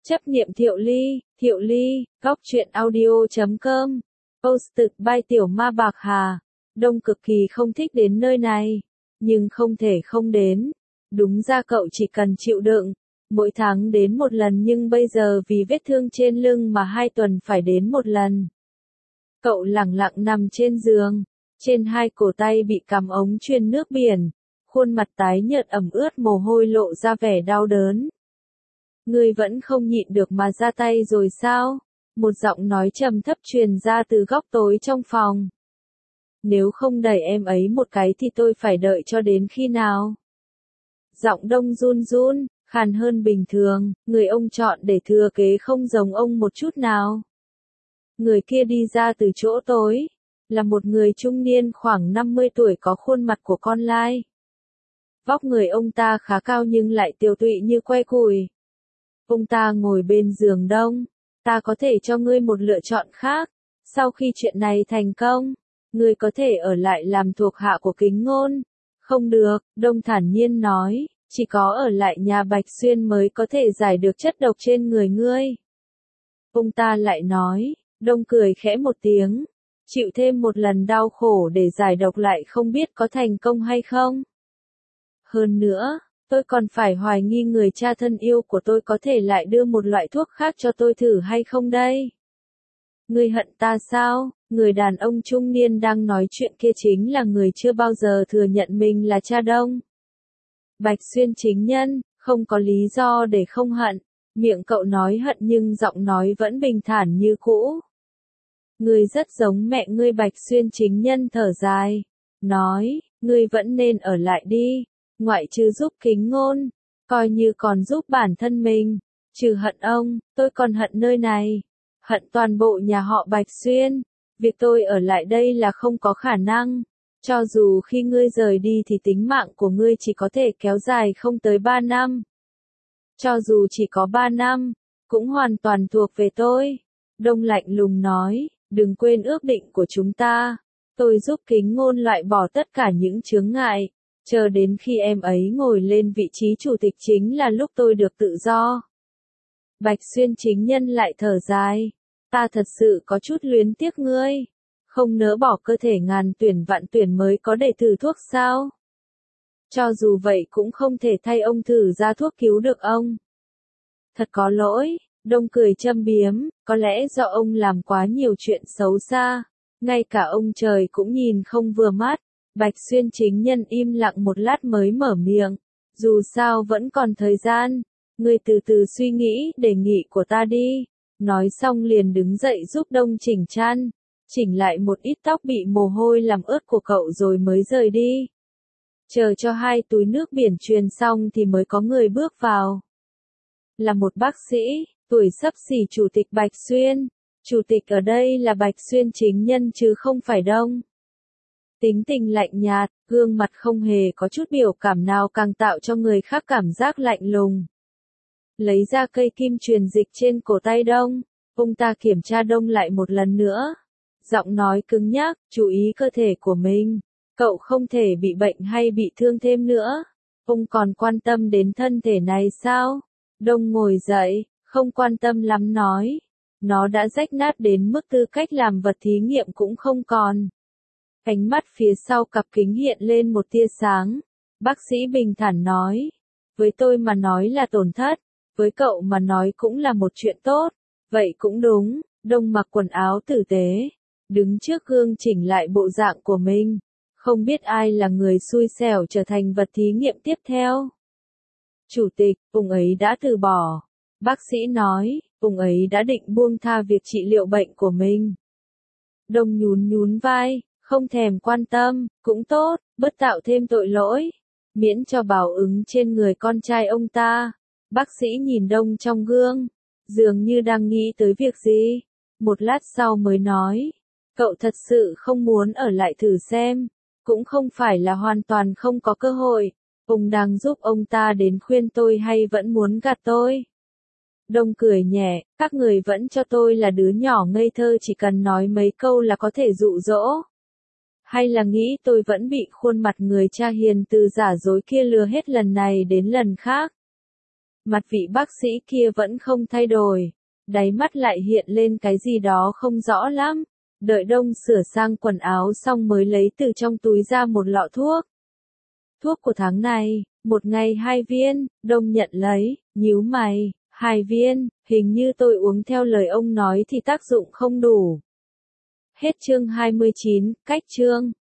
Chấp niệm Thiệu Ly, góc truyện audio.com, Posted by Tiểu Ma Bạc Hà. Đông cực kỳ không thích đến nơi này, nhưng không thể không đến. Đúng ra cậu chỉ cần chịu đựng, mỗi tháng đến một lần, nhưng bây giờ vì vết thương trên lưng mà 2 tuần phải đến một lần. Cậu lẳng lặng nằm trên giường, trên 2 cổ tay bị cắm ống truyền nước biển, khuôn mặt tái nhợt ẩm ướt mồ hôi lộ ra vẻ đau đớn. Ngươi vẫn không nhịn được mà ra tay rồi sao? Một giọng nói trầm thấp truyền ra từ góc tối trong phòng. Nếu không đẩy em ấy một cái thì tôi phải đợi cho đến khi nào? Giọng Đông run run, khàn hơn bình thường, người ông chọn để thừa kế không giống ông một chút nào. Người kia đi ra từ chỗ tối, là một người trung niên khoảng 50 tuổi có khuôn mặt của con lai. Vóc người ông ta khá cao nhưng lại tiều tụy như que củi. Ông ta ngồi bên giường Đông, ta có thể cho ngươi một lựa chọn khác, sau khi chuyện này thành công, ngươi có thể ở lại làm thuộc hạ của Kính Ngôn. Không được, Đông thản nhiên nói, chỉ có ở lại nhà Bạch Xuyên mới có thể giải được chất độc trên người ngươi. Ông ta lại nói, Đông cười khẽ một tiếng, chịu thêm một lần đau khổ để giải độc lại không biết có thành công hay không. Hơn nữa, tôi còn phải hoài nghi người cha thân yêu của tôi có thể lại đưa một loại thuốc khác cho tôi thử hay không đây. Ngươi hận ta sao? Người đàn ông trung niên đang nói chuyện kia chính là người chưa bao giờ thừa nhận mình là cha Đông. Bạch Xuyên chính nhân, không có lý do để không hận. Miệng cậu nói hận nhưng giọng nói vẫn bình thản như cũ. Ngươi rất giống mẹ ngươi. Bạch Xuyên chính nhân thở dài, nói, ngươi vẫn nên ở lại đi. Ngoại trừ giúp Kính Ngôn, coi như còn giúp bản thân mình. Trừ hận ông, tôi còn hận nơi này, hận toàn bộ nhà họ Bạch Xuyên. Việc tôi ở lại đây là không có khả năng. Cho dù khi ngươi rời đi thì tính mạng của ngươi chỉ có thể kéo dài không tới 3 năm. Cho dù chỉ có 3 năm, cũng hoàn toàn thuộc về tôi. Đông lạnh lùng nói, đừng quên ước định của chúng ta. Tôi giúp Kính Ngôn loại bỏ tất cả những chướng ngại. Chờ đến khi em ấy ngồi lên vị trí chủ tịch chính là lúc tôi được tự do. Bạch Xuyên chính nhân lại thở dài. Ta thật sự có chút luyến tiếc ngươi. Không nỡ bỏ cơ thể ngàn tuyển vạn tuyển mới có để thử thuốc sao? Cho dù vậy cũng không thể thay ông thử ra thuốc cứu được ông. Thật có lỗi, Đông cười châm biếm, có lẽ do ông làm quá nhiều chuyện xấu xa. Ngay cả ông trời cũng nhìn không vừa mắt. Bạch Xuyên chính nhân im lặng một lát mới mở miệng. Dù sao vẫn còn thời gian. Ngươi từ từ suy nghĩ đề nghị của ta đi. Nói xong liền đứng dậy giúp Đông chỉnh chăn. Chỉnh lại một ít tóc bị mồ hôi làm ướt của cậu rồi mới rời đi. Chờ cho 2 túi nước biển truyền xong thì mới có người bước vào. Là một bác sĩ, tuổi xấp xỉ chủ tịch Bạch Xuyên. Chủ tịch ở đây là Bạch Xuyên chính nhân chứ không phải Đông. Tính tình lạnh nhạt, gương mặt không hề có chút biểu cảm nào càng tạo cho người khác cảm giác lạnh lùng. Lấy ra cây kim truyền dịch trên cổ tay Đông, ông ta kiểm tra Đông lại một lần nữa. Giọng nói cứng nhắc, chú ý cơ thể của mình. Cậu không thể bị bệnh hay bị thương thêm nữa. Ông còn quan tâm đến thân thể này sao? Đông ngồi dậy, không quan tâm lắm nói. Nó đã rách nát đến mức tư cách làm vật thí nghiệm cũng không còn. Ánh mắt phía sau cặp kính hiện lên một tia sáng. Bác sĩ bình thản nói. Với tôi mà nói là tổn thất. Với cậu mà nói cũng là một chuyện tốt. Vậy cũng đúng. Đông mặc quần áo tử tế. Đứng trước gương chỉnh lại bộ dạng của mình. Không biết ai là người xui xẻo trở thành vật thí nghiệm tiếp theo. Chủ tịch, ông ấy đã từ bỏ. Bác sĩ nói, ông ấy đã định buông tha việc trị liệu bệnh của mình. Đông nhún vai, không thèm quan tâm, cũng tốt, bớt tạo thêm tội lỗi. Miễn cho báo ứng trên người con trai ông ta. Bác sĩ nhìn Đông trong gương, dường như đang nghĩ tới việc gì. Một lát sau mới nói, cậu thật sự không muốn ở lại thử xem. Cũng không phải là hoàn toàn không có cơ hội. Ông đang giúp ông ta đến khuyên tôi hay vẫn muốn gạt tôi? Đông cười nhẹ, các người vẫn cho tôi là đứa nhỏ ngây thơ chỉ cần nói mấy câu là có thể dụ dỗ. Hay là nghĩ tôi vẫn bị khuôn mặt người cha hiền từ giả dối kia lừa hết lần này đến lần khác? Mặt vị bác sĩ kia vẫn không thay đổi. Đáy mắt lại hiện lên cái gì đó không rõ lắm. Đợi Đông sửa sang quần áo xong mới lấy từ trong túi ra một lọ thuốc. Thuốc của tháng này, một ngày 2 viên, Đông nhận lấy, nhíu mày, 2 viên, hình như tôi uống theo lời ông nói thì tác dụng không đủ. Hết chương 29, cách chương.